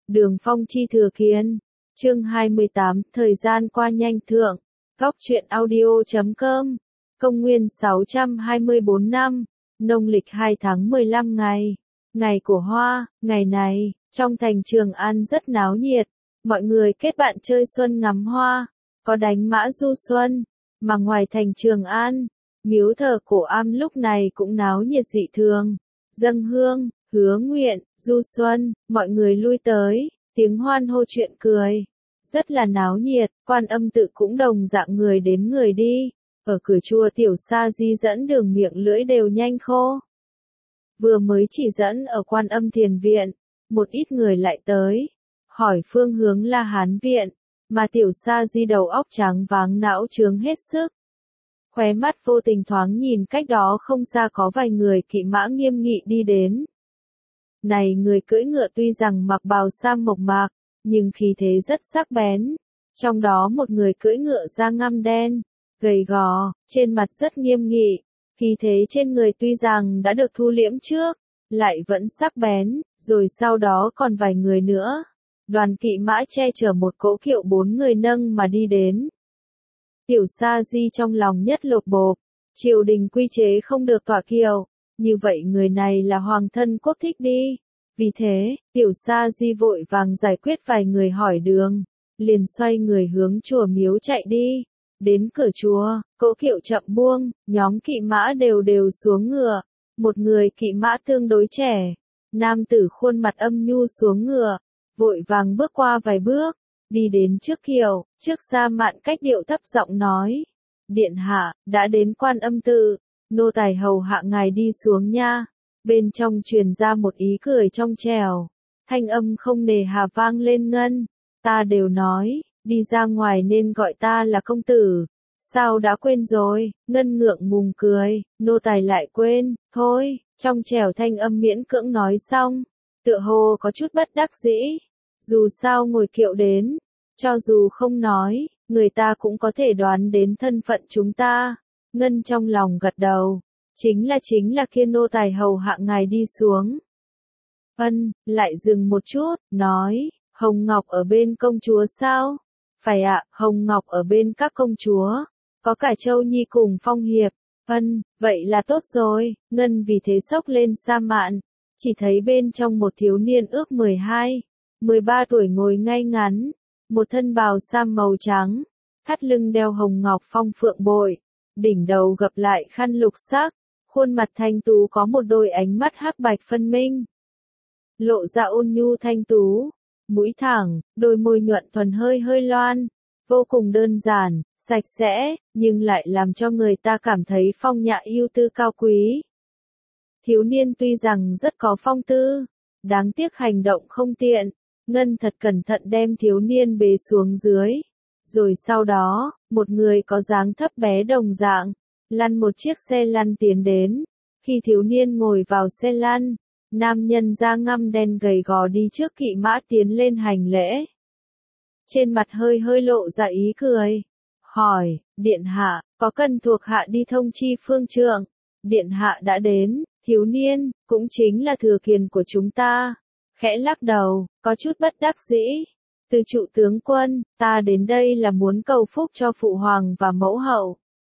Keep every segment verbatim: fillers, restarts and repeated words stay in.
Đường Phong chi Thừa Kiên. Chương hai mươi tám, thời gian qua nhanh thượng. Góc truyện audio chấm com. Công nguyên sáu trăm hai mươi tư năm, nông lịch hai tháng mười lăm ngày. Ngày của hoa, ngày này, trong thành Trường An rất náo nhiệt. Mọi người kết bạn chơi xuân ngắm hoa, có đánh mã du xuân. Mà ngoài thành Trường An, miếu thờ Cổ Am lúc này cũng náo nhiệt dị thường. Dâng hương, hứa nguyện, du xuân, mọi người lui tới, tiếng hoan hô chuyện cười. Rất là náo nhiệt, Quan Âm tự cũng đồng dạng người đến người đi. Ở cửa chùa Tiểu Sa Di dẫn đường miệng lưỡi đều nhanh khô. Vừa mới chỉ dẫn ở Quan Âm thiền viện, một ít người lại tới, hỏi phương hướng La Hán viện, mà Tiểu Sa Di đầu óc trắng váng não trướng hết sức. Khóe mắt vô tình thoáng nhìn cách đó không xa có vài người kỵ mã nghiêm nghị đi đến. Này người cưỡi ngựa tuy rằng mặc bào sam mộc mạc, nhưng khí thế rất sắc bén. Trong đó một người cưỡi ngựa da ngăm đen, gầy gò, trên mặt rất nghiêm nghị. Khí thế trên người tuy rằng đã được thu liễm trước, lại vẫn sắc bén, rồi sau đó còn vài người nữa. Đoàn kỵ mã che chở một cỗ kiệu bốn người nâng mà đi đến. Tiểu Sa Di trong lòng nhất lột bộp, triều đình quy chế không được tọa kiệu, như vậy người này là hoàng thân quốc thích đi. Vì thế, Tiểu Sa Di vội vàng giải quyết vài người hỏi đường, liền xoay người hướng chùa miếu chạy đi. Đến cửa chùa, cỗ kiệu chậm buông, nhóm kỵ mã đều đều xuống ngựa. Một người kỵ mã tương đối trẻ, nam tử khuôn mặt âm nhu xuống ngựa, vội vàng bước qua vài bước, đi đến trước kiệu, trước Sa Mạn cách điệu thấp giọng nói: Điện hạ, đã đến Quan Âm tự, nô tài hầu hạ ngài đi xuống nha. Bên trong truyền ra một ý cười trong trẻo, thanh âm không nề hà vang lên ngân, ta đều nói, đi ra ngoài nên gọi ta là công tử, sao đã quên rồi, ngân ngượng ngùng cười, nô tài lại quên, thôi, trong trẻo thanh âm miễn cưỡng nói xong, tựa hồ có chút bất đắc dĩ, dù sao ngồi kiệu đến, cho dù không nói, người ta cũng có thể đoán đến thân phận chúng ta, ngân trong lòng gật đầu. Chính là chính là kia nô tài hầu hạ ngài đi xuống. Ân, lại dừng một chút, nói, Hồng Ngọc ở bên công chúa sao? Phải ạ, Hồng Ngọc ở bên các công chúa, có cả Châu Nhi cùng Phong Hiệp. Ân, vậy là tốt rồi, Ngân vì thế sốc lên Sa Mạn, chỉ thấy bên trong một thiếu niên ước mười hai, mười ba tuổi ngồi ngay ngắn, một thân bào sam màu trắng, thắt lưng đeo hồng ngọc phong phượng bội, đỉnh đầu gập lại khăn lục sắc. Khuôn mặt thanh tú có một đôi ánh mắt hắc bạch phân minh. Lộ ra ôn nhu thanh tú, mũi thẳng, đôi môi nhuận thuần hơi hơi loan, vô cùng đơn giản, sạch sẽ, nhưng lại làm cho người ta cảm thấy phong nhã ưu tư cao quý. Thiếu niên tuy rằng rất có phong tư, đáng tiếc hành động không tiện, Ngân thật cẩn thận đem thiếu niên bế xuống dưới. Rồi sau đó, một người có dáng thấp bé đồng dạng, lăn một chiếc xe lăn tiến đến. Khi thiếu niên ngồi vào xe lăn, nam nhân da ngăm đen gầy gò đi trước kỵ mã tiến lên hành lễ. Trên mặt hơi hơi lộ ra ý cười. Hỏi, điện hạ, có cần thuộc hạ đi thông chi phương trượng? Điện hạ đã đến, thiếu niên, cũng chính là thừa kiền của chúng ta. Khẽ lắc đầu, có chút bất đắc dĩ. Từ trụ tướng quân, ta đến đây là muốn cầu phúc cho phụ hoàng và mẫu hậu.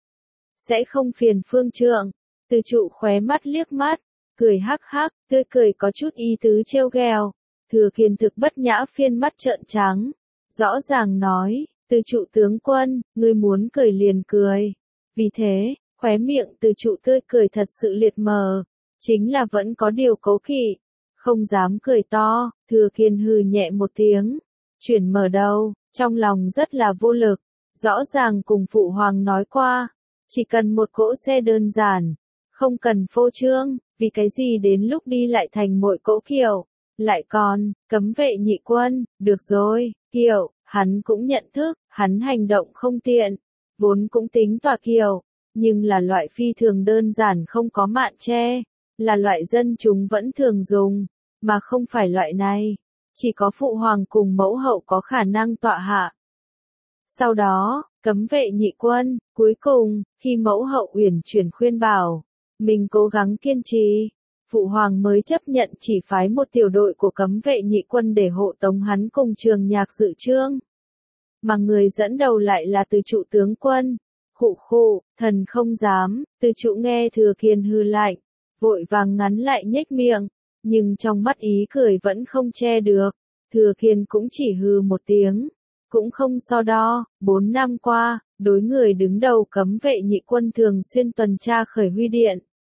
Sẽ không phiền phương trượng. Từ trụ khóe mắt liếc mắt, cười hắc hắc, tươi cười có chút ý tứ trêu ghẹo. Thừa kiền thực bất nhã phiên mắt trợn trắng, rõ ràng nói, từ trụ tướng quân, ngươi muốn cười liền cười. Vì thế, khóe miệng từ trụ tươi cười thật sự liệt mờ, chính là vẫn có điều cố kỵ, không dám cười to. Thừa kiền hừ nhẹ một tiếng, chuyển mở đầu, trong lòng rất là vô lực, rõ ràng cùng phụ hoàng nói qua. Chỉ cần một cỗ xe đơn giản, không cần phô trương, vì cái gì đến lúc đi lại thành mỗi cỗ kiệu, lại còn, cấm vệ nhị quân, được rồi, kiệu, hắn cũng nhận thức, hắn hành động không tiện, vốn cũng tính tọa kiệu, nhưng là loại phi thường đơn giản không có mạn che, là loại dân chúng vẫn thường dùng, mà không phải loại này, chỉ có phụ hoàng cùng mẫu hậu có khả năng tọa hạ. Sau đó, cấm vệ nhị quân, cuối cùng, khi mẫu hậu uyển chuyển khuyên bảo, mình cố gắng kiên trì, Phụ hoàng mới chấp nhận chỉ phái một tiểu đội của cấm vệ nhị quân để hộ tống hắn cùng Trường Nhạc dự chương. Mà người dẫn đầu lại là Từ Trụ tướng quân. Khụ khụ, thần không dám. Từ Trụ nghe Thừa Kiền hừ lạnh, vội vàng ngắn lại nhếch miệng, nhưng trong mắt ý cười vẫn không che được. Thừa Kiền cũng chỉ hừ một tiếng, cũng không so đo. Bốn năm qua, đối người đứng đầu cấm vệ nhị quân thường xuyên tuần tra Khởi Huy Điện.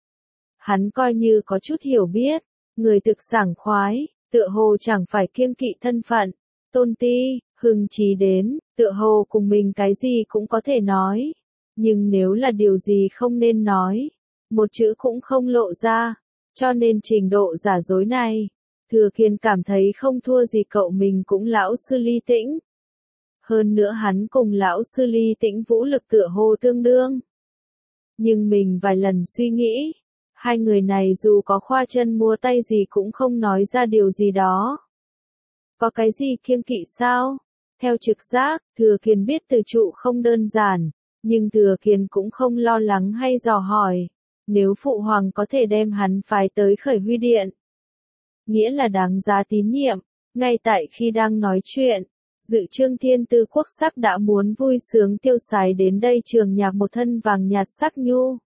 Hắn coi như có chút hiểu biết, người thực sảng khoái, tựa hồ chẳng phải kiêng kỵ thân phận, tôn ti, hưng trí đến, tựa hồ cùng mình cái gì cũng có thể nói. Nhưng nếu là điều gì không nên nói, một chữ cũng không lộ ra, cho nên trình độ giả dối này, Thừa Kiền cảm thấy không thua gì cậu mình cũng lão sư Ly Tĩnh. Hơn nữa hắn cùng lão sư Ly Tĩnh vũ lực tựa hồ tương đương. Nhưng mình vài lần suy nghĩ, hai người này dù có khoa chân múa tay gì cũng không nói ra điều gì đó. Có cái gì kiêng kỵ sao? Theo trực giác, Thừa Kiền biết Từ Trụ không đơn giản, nhưng Thừa Kiền cũng không lo lắng hay dò hỏi. Nếu Phụ Hoàng có thể đem hắn phái tới Khởi Huy Điện, nghĩa là đáng giá tín nhiệm. Ngay tại khi đang nói chuyện, Dự Chương Thiên Tư Quốc sắc đã muốn vui sướng tiêu sái đến đây Trường Nhạc một thân vàng nhạt sắc nhu.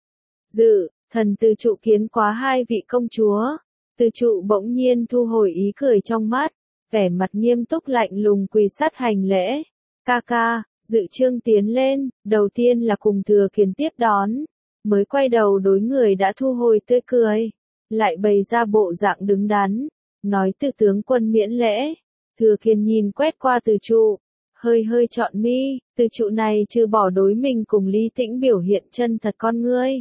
Dự, thần Từ Trụ kiến quá hai vị công chúa. Từ Trụ bỗng nhiên thu hồi ý cười trong mắt, vẻ mặt nghiêm túc lạnh lùng quỳ sát hành lễ. Ca ca, Dự Chương tiến lên, đầu tiên là cùng Thừa Kiền tiếp đón, mới quay đầu đối người đã thu hồi tươi cười, lại bày ra bộ dạng đứng đắn, nói Từ tướng quân miễn lễ. Thừa Kiền nhìn quét qua Từ Trụ, hơi hơi trọn mi. Từ Trụ này trừ bỏ đối mình cùng Ly Tĩnh biểu hiện chân thật con ngươi,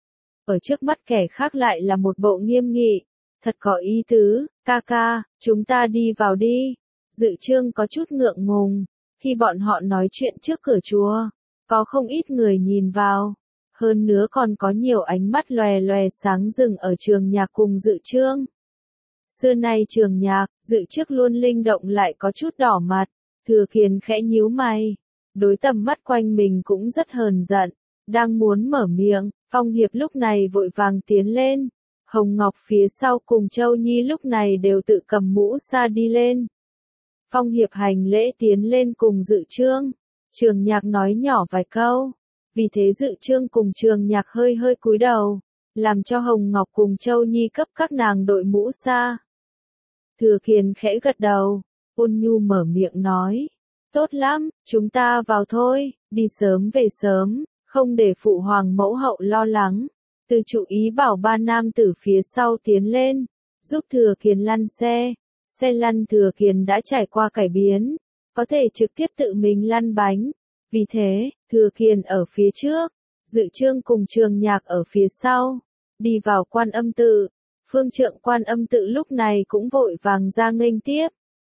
ở trước mắt kẻ khác lại là một bộ nghiêm nghị, thật có ý tứ. Ca ca, chúng ta đi vào đi. Dự Chương có chút ngượng ngùng, khi bọn họ nói chuyện trước cửa chùa, có không ít người nhìn vào, hơn nữa còn có nhiều ánh mắt lòe lòe sáng rừng ở Trường Nhạc cùng Dự Chương. Xưa nay Trường Nhạc, Dự Trước luôn linh động lại có chút đỏ mặt. Thừa Kiền khẽ nhíu mày, đối tầm mắt quanh mình cũng rất hờn giận, đang muốn mở miệng, Phong Hiệp lúc này vội vàng tiến lên. Hồng Ngọc phía sau cùng Châu Nhi lúc này đều tự cầm mũ sa đi lên. Phong Hiệp hành lễ tiến lên cùng Dự Chương. Trường Nhạc nói nhỏ vài câu, vì thế Dự Chương cùng Trường Nhạc hơi hơi cúi đầu, làm cho Hồng Ngọc cùng Châu Nhi cấp các nàng đội mũ sa. Thừa Kiền khẽ gật đầu, ôn nhu mở miệng nói, tốt lắm, chúng ta vào thôi, đi sớm về sớm, không để Phụ Hoàng mẫu hậu lo lắng. Từ Trụ ý bảo ba nam tử phía sau tiến lên, giúp Thừa Kiền lăn xe. Xe lăn Thừa Kiền đã trải qua cải biến, có thể trực tiếp tự mình lăn bánh. Vì thế, Thừa Kiền ở phía trước, Dự Chương cùng Trường Nhạc ở phía sau, đi vào Quan Âm tự. Phương trượng Quan Âm tự lúc này cũng vội vàng ra nghênh tiếp.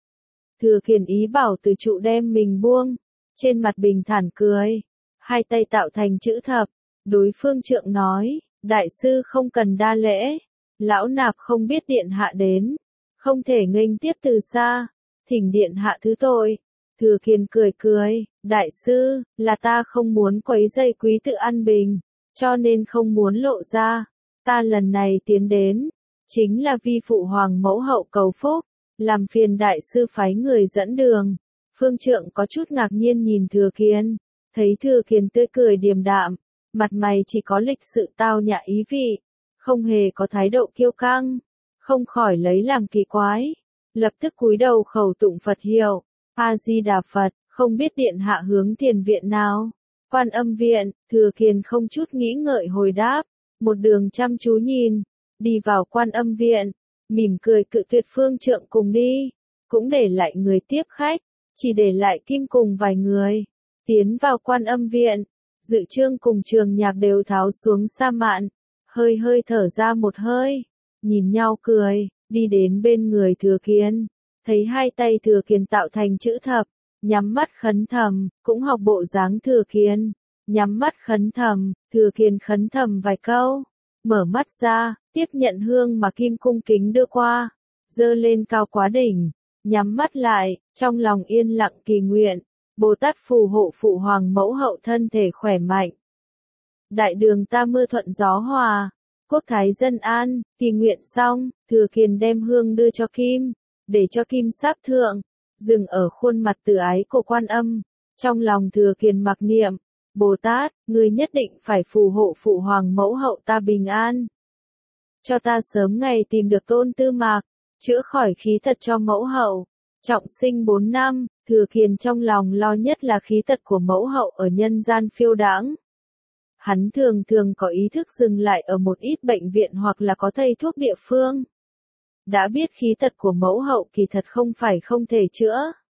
Thừa Kiền ý bảo Từ Trụ đem mình buông, trên mặt bình thản cười, hai tay tạo thành chữ thập, đối phương trượng nói, đại sư không cần đa lễ, lão nạp không biết điện hạ đến, không thể nghênh tiếp từ xa, thỉnh điện hạ thứ tội. Thừa Kiền cười cười, đại sư, là ta không muốn quấy rầy quý tự an bình, cho nên không muốn lộ ra, ta lần này tiến đến, chính là vi Phụ Hoàng mẫu hậu cầu phúc, làm phiền đại sư phái người dẫn đường. Phương trượng có chút ngạc nhiên nhìn Thừa Kiền, thấy Thừa Kiền tươi cười điềm đạm, mặt mày chỉ có lịch sự tao nhã ý vị, không hề có thái độ kiêu căng, không khỏi lấy làm kỳ quái, lập tức cúi đầu khẩu tụng Phật hiệu, A Di Đà Phật, không biết điện hạ hướng thiền viện nào. Quan Âm viện. Thừa Kiền không chút nghĩ ngợi hồi đáp, một đường chăm chú nhìn, đi vào Quan Âm viện, mỉm cười cự tuyệt phương trượng cùng đi, cũng để lại người tiếp khách, chỉ để lại Kim cùng vài người. Tiến vào Quan Âm viện, Dự Chương cùng Trường Nhạc đều tháo xuống sa mạn, hơi hơi thở ra một hơi, nhìn nhau cười, đi đến bên người Thừa Kiền, thấy hai tay Thừa Kiền tạo thành chữ thập, nhắm mắt khấn thầm, cũng học bộ dáng Thừa Kiền, nhắm mắt khấn thầm. Thừa Kiền khấn thầm vài câu, mở mắt ra, tiếp nhận hương mà Kim cung kính đưa qua, giơ lên cao quá đỉnh, nhắm mắt lại, trong lòng yên lặng kỳ nguyện, Bồ Tát phù hộ Phụ Hoàng mẫu hậu thân thể khỏe mạnh. Đại đường ta mưa thuận gió hòa, quốc thái dân an, kỳ nguyện xong, Thừa Kiền đem hương đưa cho Kim, để cho Kim sáp thượng, dừng ở khuôn mặt từ ái của Quan Âm. Trong lòng Thừa Kiền mặc niệm, Bồ Tát, ngươi nhất định phải phù hộ phụ hoàng mẫu hậu ta bình an. Cho ta sớm ngày tìm được Tôn Tư Mạc, chữa khỏi khí tật cho mẫu hậu. Trọng sinh bốn năm, Thừa Kiền trong lòng lo nhất là khí tật của mẫu hậu ở nhân gian phiêu đãng. Hắn thường thường có ý thức dừng lại ở một ít bệnh viện hoặc là có thầy thuốc địa phương. Đã biết khí tật của mẫu hậu kỳ thật không phải không thể chữa,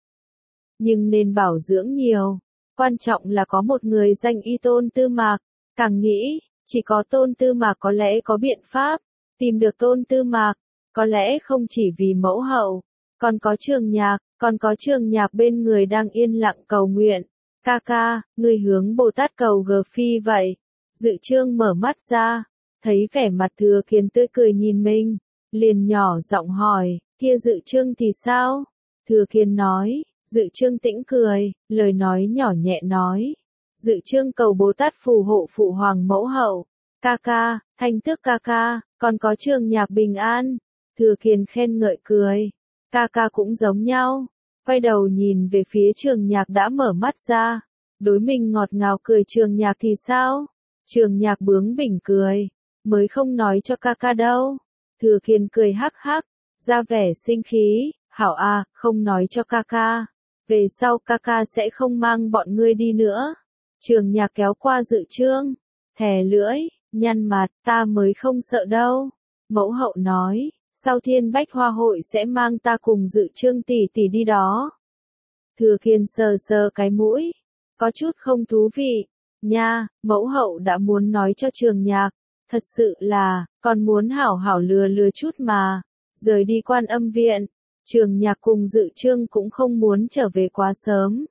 nhưng nên bảo dưỡng nhiều. Quan trọng là có một người danh y Tôn Tư Mạc. Càng nghĩ, chỉ có Tôn Tư Mạc có lẽ có biện pháp tìm được Tôn Tư Mạc. Có lẽ không chỉ vì mẫu hậu, còn có Trường Nhạc, còn có Trường Nhạc bên người đang yên lặng cầu nguyện. Ca ca, ngươi hướng Bồ Tát cầu gờ phi vậy. Dự Trương mở mắt ra, thấy vẻ mặt Thừa Kiền tươi cười nhìn mình, liền nhỏ giọng hỏi, kia Dự Trương thì sao? Thừa Kiền nói, Dự Trương tĩnh cười, lời nói nhỏ nhẹ nói, Dự Trương cầu Bồ Tát phù hộ phụ hoàng mẫu hậu. Ca ca, Thanh Tước ca ca, còn có Trường Nhạc bình an. Thừa Kiền khen ngợi cười, ca ca cũng giống nhau. Quay đầu nhìn về phía Trường Nhạc đã mở mắt ra, đối mình ngọt ngào cười. Trường Nhạc thì sao? Trường Nhạc bướng bỉnh cười, mới không nói cho ca ca đâu. Thừa Kiền cười hắc hắc, ra vẻ sinh khí, hảo à, không nói cho ca ca. Về sau ca ca sẽ không mang bọn ngươi đi nữa. Trường Nhạc kéo qua Dự Trương, thè lưỡi, nhăn mặt, ta mới không sợ đâu. Mẫu hậu nói, sau Thiên Bách Hoa hội sẽ mang ta cùng Dự Trương tỷ tỷ đi đó. Thừa Kiền sờ sờ cái mũi, có chút không thú vị. Nha, mẫu hậu đã muốn nói cho Trường Nhạc, thật sự là, còn muốn hảo hảo lừa lừa chút mà. Rời đi Quan Âm viện, Trường Nhạc cùng Dự Trương cũng không muốn trở về quá sớm.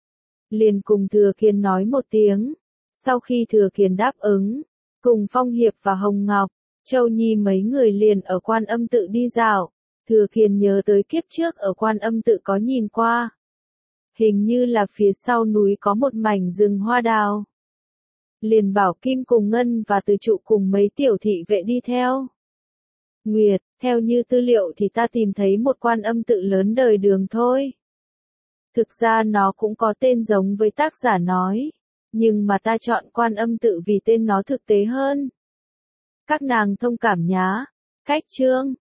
Liền cùng Thừa Kiền nói một tiếng. Sau khi Thừa Kiền đáp ứng, cùng Phong Hiệp và Hồng Ngọc, Châu Nhi mấy người liền ở Quan Âm tự đi dạo. Thừa Kiền nhớ tới kiếp trước ở Quan Âm tự có nhìn qua. Hình như là phía sau núi có một mảnh rừng hoa đào. Liền bảo Kim cùng Ngân và Từ Trụ cùng mấy tiểu thị vệ đi theo. Nguyệt, theo như tư liệu thì ta tìm thấy một Quan Âm tự lớn đời Đường thôi. Thực ra nó cũng có tên giống với tác giả nói, nhưng mà ta chọn Quan Âm tự vì tên nó thực tế hơn. Các nàng thông cảm nhá. Cách chương